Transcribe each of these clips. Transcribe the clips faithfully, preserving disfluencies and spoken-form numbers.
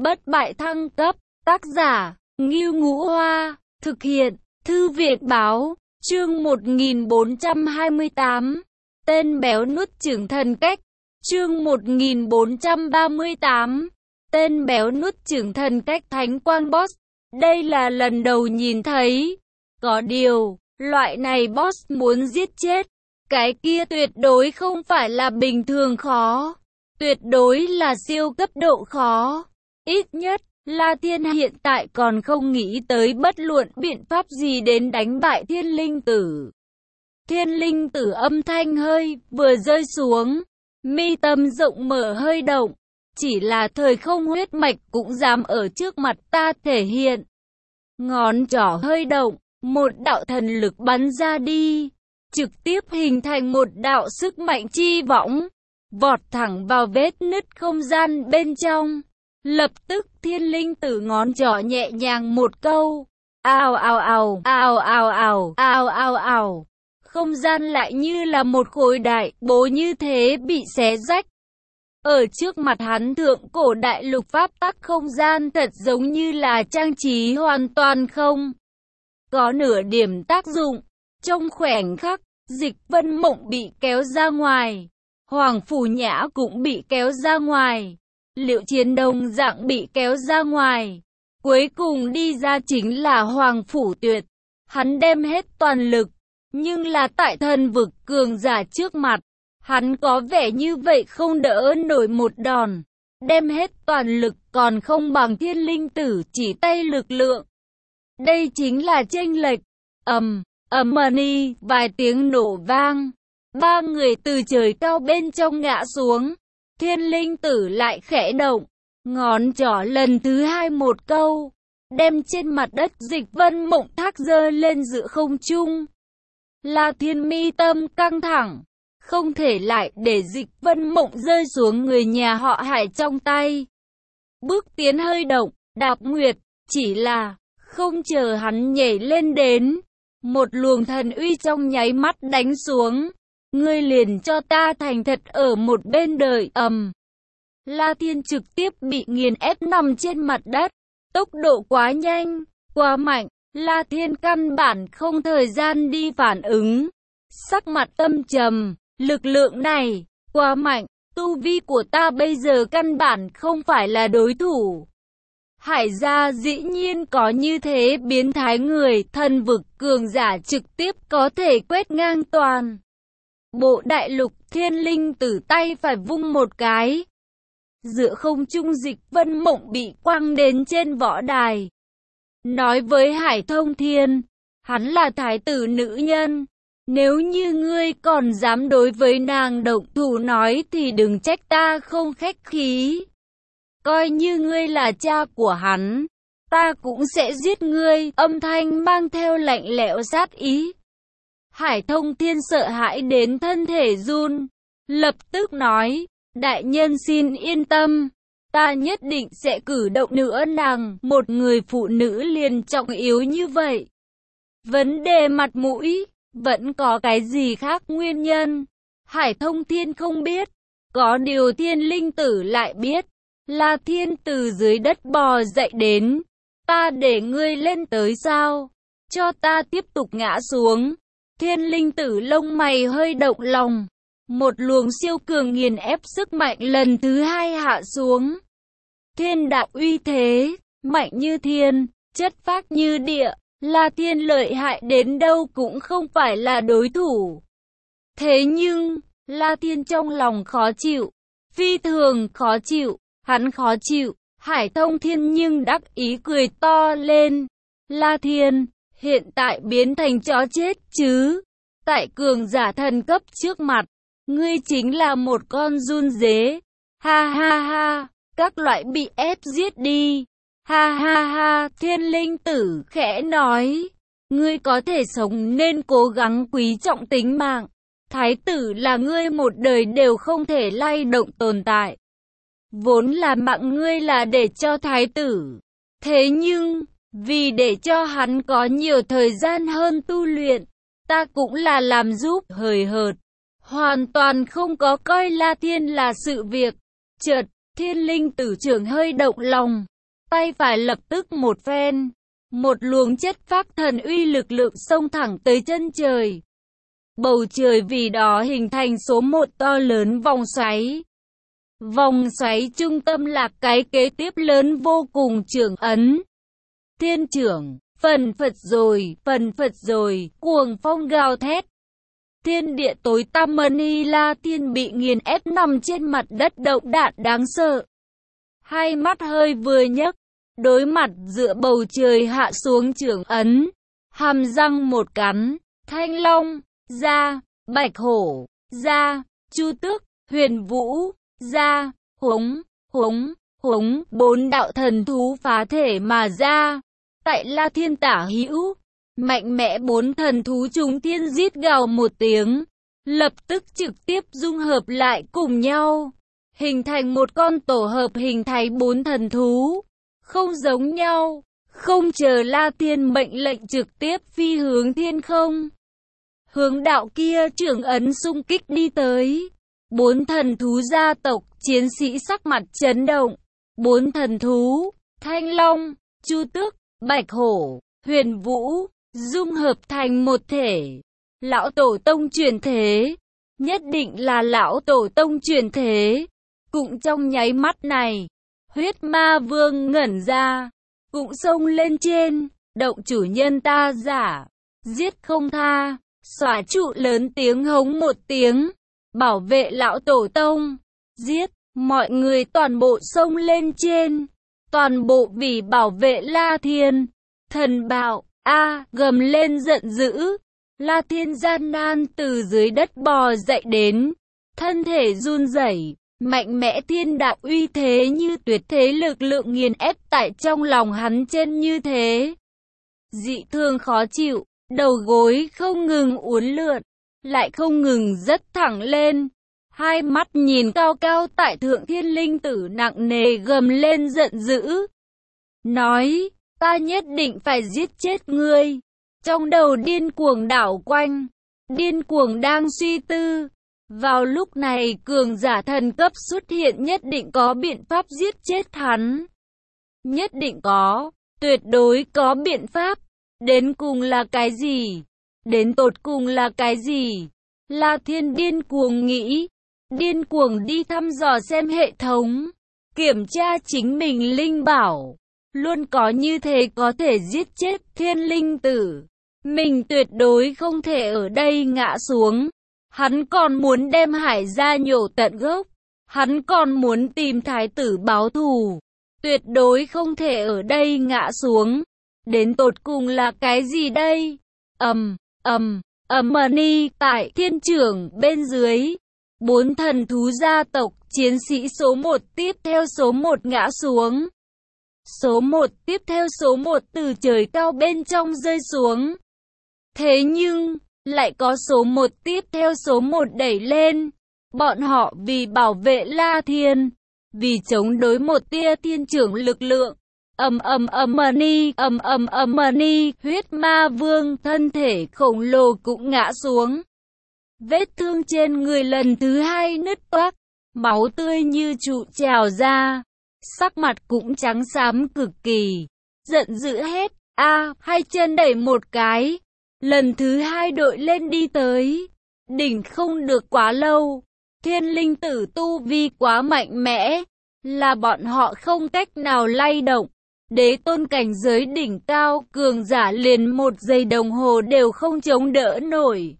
Bất bại thăng cấp, tác giả, Ngưu Ngũ Hoa, thực hiện, Thư viện Báo, chương một nghìn bốn trăm hai mươi tám, tên béo nuốt chửng thần cách, chương một nghìn bốn trăm ba mươi tám, tên béo nuốt chửng thần cách thánh quang boss, đây là lần đầu nhìn thấy, có điều, loại này boss muốn giết chết, cái kia tuyệt đối không phải là bình thường khó, tuyệt đối là siêu cấp độ khó, ít nhất, La Thiên hiện tại còn không nghĩ tới bất luận biện pháp gì đến đánh bại Thiên Linh Tử. Thiên Linh Tử âm thanh hơi vừa rơi xuống, mi tâm rộng mở hơi động, chỉ là thời không huyết mạch cũng dám ở trước mặt ta thể hiện. Ngón trỏ hơi động, một đạo thần lực bắn ra đi, trực tiếp hình thành một đạo sức mạnh chi võng, vọt thẳng vào vết nứt không gian bên trong. Lập tức Thiên Linh Tử ngón trỏ nhẹ nhàng một câu, ào ào ào, ào ào ào, ào ào ào. Không gian lại như là một khối đại bố như thế bị xé rách. Ở trước mặt hắn thượng cổ đại lục pháp tắc không gian thật giống như là trang trí hoàn toàn không có nửa điểm tác dụng. Trong khoảnh khắc, Dịch Vân Mộng bị kéo ra ngoài, Hoàng Phủ Nhã cũng bị kéo ra ngoài. Liệu Chiến đồng dạng bị kéo ra ngoài. Cuối cùng đi ra chính là Hoàng Phủ Tuyệt. Hắn đem hết toàn lực, nhưng là tại thần vực cường giả trước mặt, hắn có vẻ như vậy không đỡ nổi một đòn. Đem hết toàn lực còn không bằng Thiên Linh Tử chỉ tay lực lượng. Đây chính là chênh lệch. Ầm, ầm ni, vài tiếng nổ vang. Ba người từ trời cao bên trong ngã xuống. Thiên Linh Tử lại khẽ động, ngón trỏ lần thứ hai một câu, đem trên mặt đất Dịch Vân Mộng thác giơ lên giữa không trung. La Thiên mi tâm căng thẳng, không thể lại để Dịch Vân Mộng rơi xuống người nhà họ Hải trong tay. Bước tiến hơi động, đạp nguyệt, chỉ là, không chờ hắn nhảy lên đến, một luồng thần uy trong nháy mắt đánh xuống. Ngươi liền cho ta thành thật ở một bên đợi. Ầm. La Thiên trực tiếp bị nghiền ép nằm trên mặt đất. Tốc độ quá nhanh, quá mạnh, La Thiên căn bản không thời gian đi phản ứng. Sắc mặt âm trầm, lực lượng này quá mạnh, tu vi của ta bây giờ căn bản không phải là đối thủ. Hải gia dĩ nhiên có như thế biến thái người, thần vực cường giả trực tiếp có thể quét ngang toàn bộ đại lục. Thiên Linh Tử tay phải vung một cái, giữa không trung Dịch Vân Mộng bị quăng đến trên võ đài. Nói với Hải Thông Thiên, hắn là thái tử nữ nhân, nếu như ngươi còn dám đối với nàng động thủ nói thì đừng trách ta không khách khí. Coi như ngươi là cha của hắn, ta cũng sẽ giết ngươi. Âm thanh mang theo lạnh lẽo sát ý. Hải Thông Thiên sợ hãi đến thân thể run, lập tức nói, đại nhân xin yên tâm, ta nhất định sẽ cử động nữa. Nàng, một người phụ nữ liền trọng yếu như vậy. Vấn đề mặt mũi, vẫn có cái gì khác nguyên nhân? Hải Thông Thiên không biết, có điều Thiên Linh Tử lại biết. La Thiên từ dưới đất bò dậy đến, ta để ngươi lên tới sao? Cho ta tiếp tục ngã xuống. Thiên Linh Tử lông mày hơi động lòng, một luồng siêu cường nghiền ép sức mạnh lần thứ hai hạ xuống. Thiên đạo uy thế, mạnh như thiên, chất phác như địa, La Thiên lợi hại đến đâu cũng không phải là đối thủ. Thế nhưng, La Thiên trong lòng khó chịu, phi thường khó chịu, hắn khó chịu. Hải Thông Thiên nhưng đắc ý cười to lên, La Thiên, hiện tại biến thành chó chết chứ? Tại cường giả thần cấp trước mặt, ngươi chính là một con giun dế. Ha ha ha, các loại bị ép giết đi. Ha ha ha, Thiên Linh Tử khẽ nói, ngươi có thể sống nên cố gắng quý trọng tính mạng. Thái tử là ngươi một đời đều không thể lay động tồn tại. Vốn là mạng ngươi là để cho thái tử. Thế nhưng, vì để cho hắn có nhiều thời gian hơn tu luyện, ta cũng là làm giúp hời hợt, hoàn toàn không có coi La Thiên là sự việc. Chợt, Thiên Linh Tử trưởng hơi động lòng, tay phải lập tức một phen, một luồng chất phác thần uy lực lượng xông thẳng tới chân trời. Bầu trời vì đó hình thành số một to lớn vòng xoáy. Vòng xoáy trung tâm là cái kế tiếp lớn vô cùng trưởng ấn. Thiên trưởng, phần phật rồi, phần phật rồi, cuồng phong gào thét. Thiên địa tối tăm Mani La Thiên bị nghiền ép nằm trên mặt đất động đạn đáng sợ. Hai mắt hơi vừa nhấc, đối mặt giữa bầu trời hạ xuống trưởng ấn. Hàm răng một cắn, Thanh Long, ra, Bạch Hổ, ra, Chu Tước, Huyền Vũ, ra, hống, hống, hống, bốn đạo thần thú phá thể mà ra. Tại La Thiên tả hữu, mạnh mẽ bốn thần thú chúng thiên rít gào một tiếng, lập tức trực tiếp dung hợp lại cùng nhau, hình thành một con tổ hợp hình thành bốn thần thú, không giống nhau, không chờ La Thiên mệnh lệnh trực tiếp phi hướng thiên không. Hướng đạo kia trưởng ấn xung kích đi tới. Bốn thần thú gia tộc, chiến sĩ sắc mặt chấn động. Bốn thần thú, Thanh Long, Chu Tước, Bạch Hổ, Huyền Vũ, dung hợp thành một thể. Lão Tổ Tông truyền thế, nhất định là Lão Tổ Tông truyền thế. Cũng trong nháy mắt này, huyết ma vương ngẩn ra, cũng xông lên trên, động chủ nhân ta giả, giết không tha. Xóa trụ lớn tiếng hống một tiếng, bảo vệ Lão Tổ Tông, giết, mọi người toàn bộ xông lên trên, toàn bộ vì bảo vệ La Thiên. Thần bạo, a gầm lên giận dữ, La Thiên gian nan từ dưới đất bò dậy đến, thân thể run rẩy, mạnh mẽ thiên đạo uy thế như tuyệt thế lực lượng nghiền ép tại trong lòng hắn trên như thế. Dị thường khó chịu. Đầu gối không ngừng uốn lượn, lại không ngừng dất thẳng lên. Hai mắt nhìn cao cao tại thượng thiên linh tử nặng nề gầm lên giận dữ. Nói, ta nhất định phải giết chết ngươi. Trong đầu điên cuồng đảo quanh, điên cuồng đang suy tư. Vào lúc này cường giả thần cấp xuất hiện nhất định có biện pháp giết chết hắn. Nhất định có, tuyệt đối có biện pháp. Đến cùng là cái gì? Đến tột cùng là cái gì? La Thiên điên cuồng nghĩ, điên cuồng đi thăm dò xem hệ thống, kiểm tra chính mình linh bảo. Luôn có như thế có thể giết chết thiên linh tử. Mình tuyệt đối không thể ở đây ngã xuống. Hắn còn muốn đem Hải gia nhổ tận gốc. Hắn còn muốn tìm thái tử báo thù. Tuyệt đối không thể ở đây ngã xuống. Đến tột cùng là cái gì đây? Ầm, ầm, ầm Mani tại thiên trưởng bên dưới. Bốn thần thú gia tộc, chiến sĩ số một tiếp theo số một ngã xuống. Số một tiếp theo số một từ trời cao bên trong rơi xuống. Thế nhưng, lại có số một tiếp theo số một đẩy lên. Bọn họ vì bảo vệ La Thiên, vì chống đối một tia thiên trưởng lực lượng. Ầm ầm ầm Mani, ầm ầm ầm Mani, huyết ma vương thân thể khổng lồ cũng ngã xuống. Vết thương trên người lần thứ hai nứt toác, máu tươi như trụ trào ra, sắc mặt cũng trắng xám cực kỳ, giận dữ hét, a, hai chân đẩy một cái, lần thứ hai đội lên đi tới, đỉnh không được quá lâu, thiên linh tử tu vi quá mạnh mẽ, là bọn họ không cách nào lay động. Đế tôn cảnh giới đỉnh cao, cường giả liền một giây đồng hồ đều không chống đỡ nổi.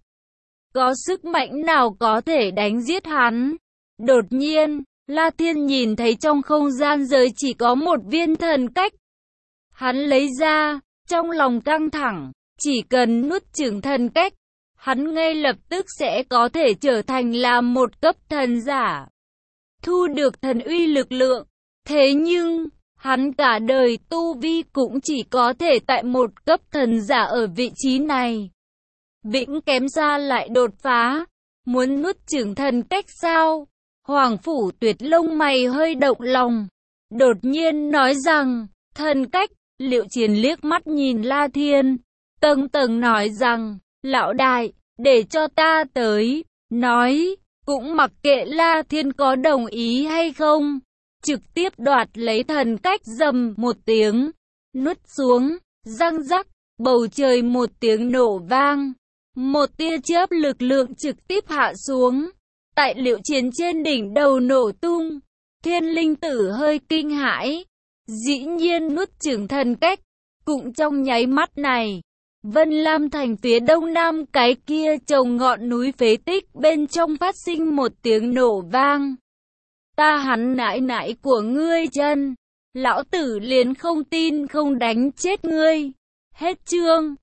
Có sức mạnh nào có thể đánh giết hắn? Đột nhiên, La Thiên nhìn thấy trong không gian giới chỉ có một viên thần cách. Hắn lấy ra, trong lòng căng thẳng, chỉ cần nuốt chửng thần cách, hắn ngay lập tức sẽ có thể trở thành là một cấp thần giả. Thu được thần uy lực lượng. Thế nhưng, hắn cả đời tu vi cũng chỉ có thể tại một cấp thần giả ở vị trí này. Vĩnh kém xa lại đột phá. Muốn nuốt chửng thần cách sao? Hoàng Phủ Tuyệt lông mày hơi động lòng. Đột nhiên nói rằng, thần cách, Liệu Chiến liếc mắt nhìn La Thiên. Tầng tầng nói rằng, lão đại, để cho ta tới. Nói, cũng mặc kệ La Thiên có đồng ý hay không. trực tiếp đoạt lấy thần cách, rầm một tiếng, nuốt xuống, răng rắc, bầu trời một tiếng nổ vang. Một tia chớp lực lượng trực tiếp hạ xuống, tại Liệu Chiến trên đỉnh đầu nổ tung. Thiên linh tử hơi kinh hãi, dĩ nhiên nuốt chửng thần cách. Cũng trong nháy mắt này, Vân Lam thành phía đông nam cái kia chồng ngọn núi phế tích bên trong phát sinh một tiếng nổ vang. Ta hắn nãi nãi của ngươi chân, lão tử liền không tin không đánh chết ngươi. Hết chương.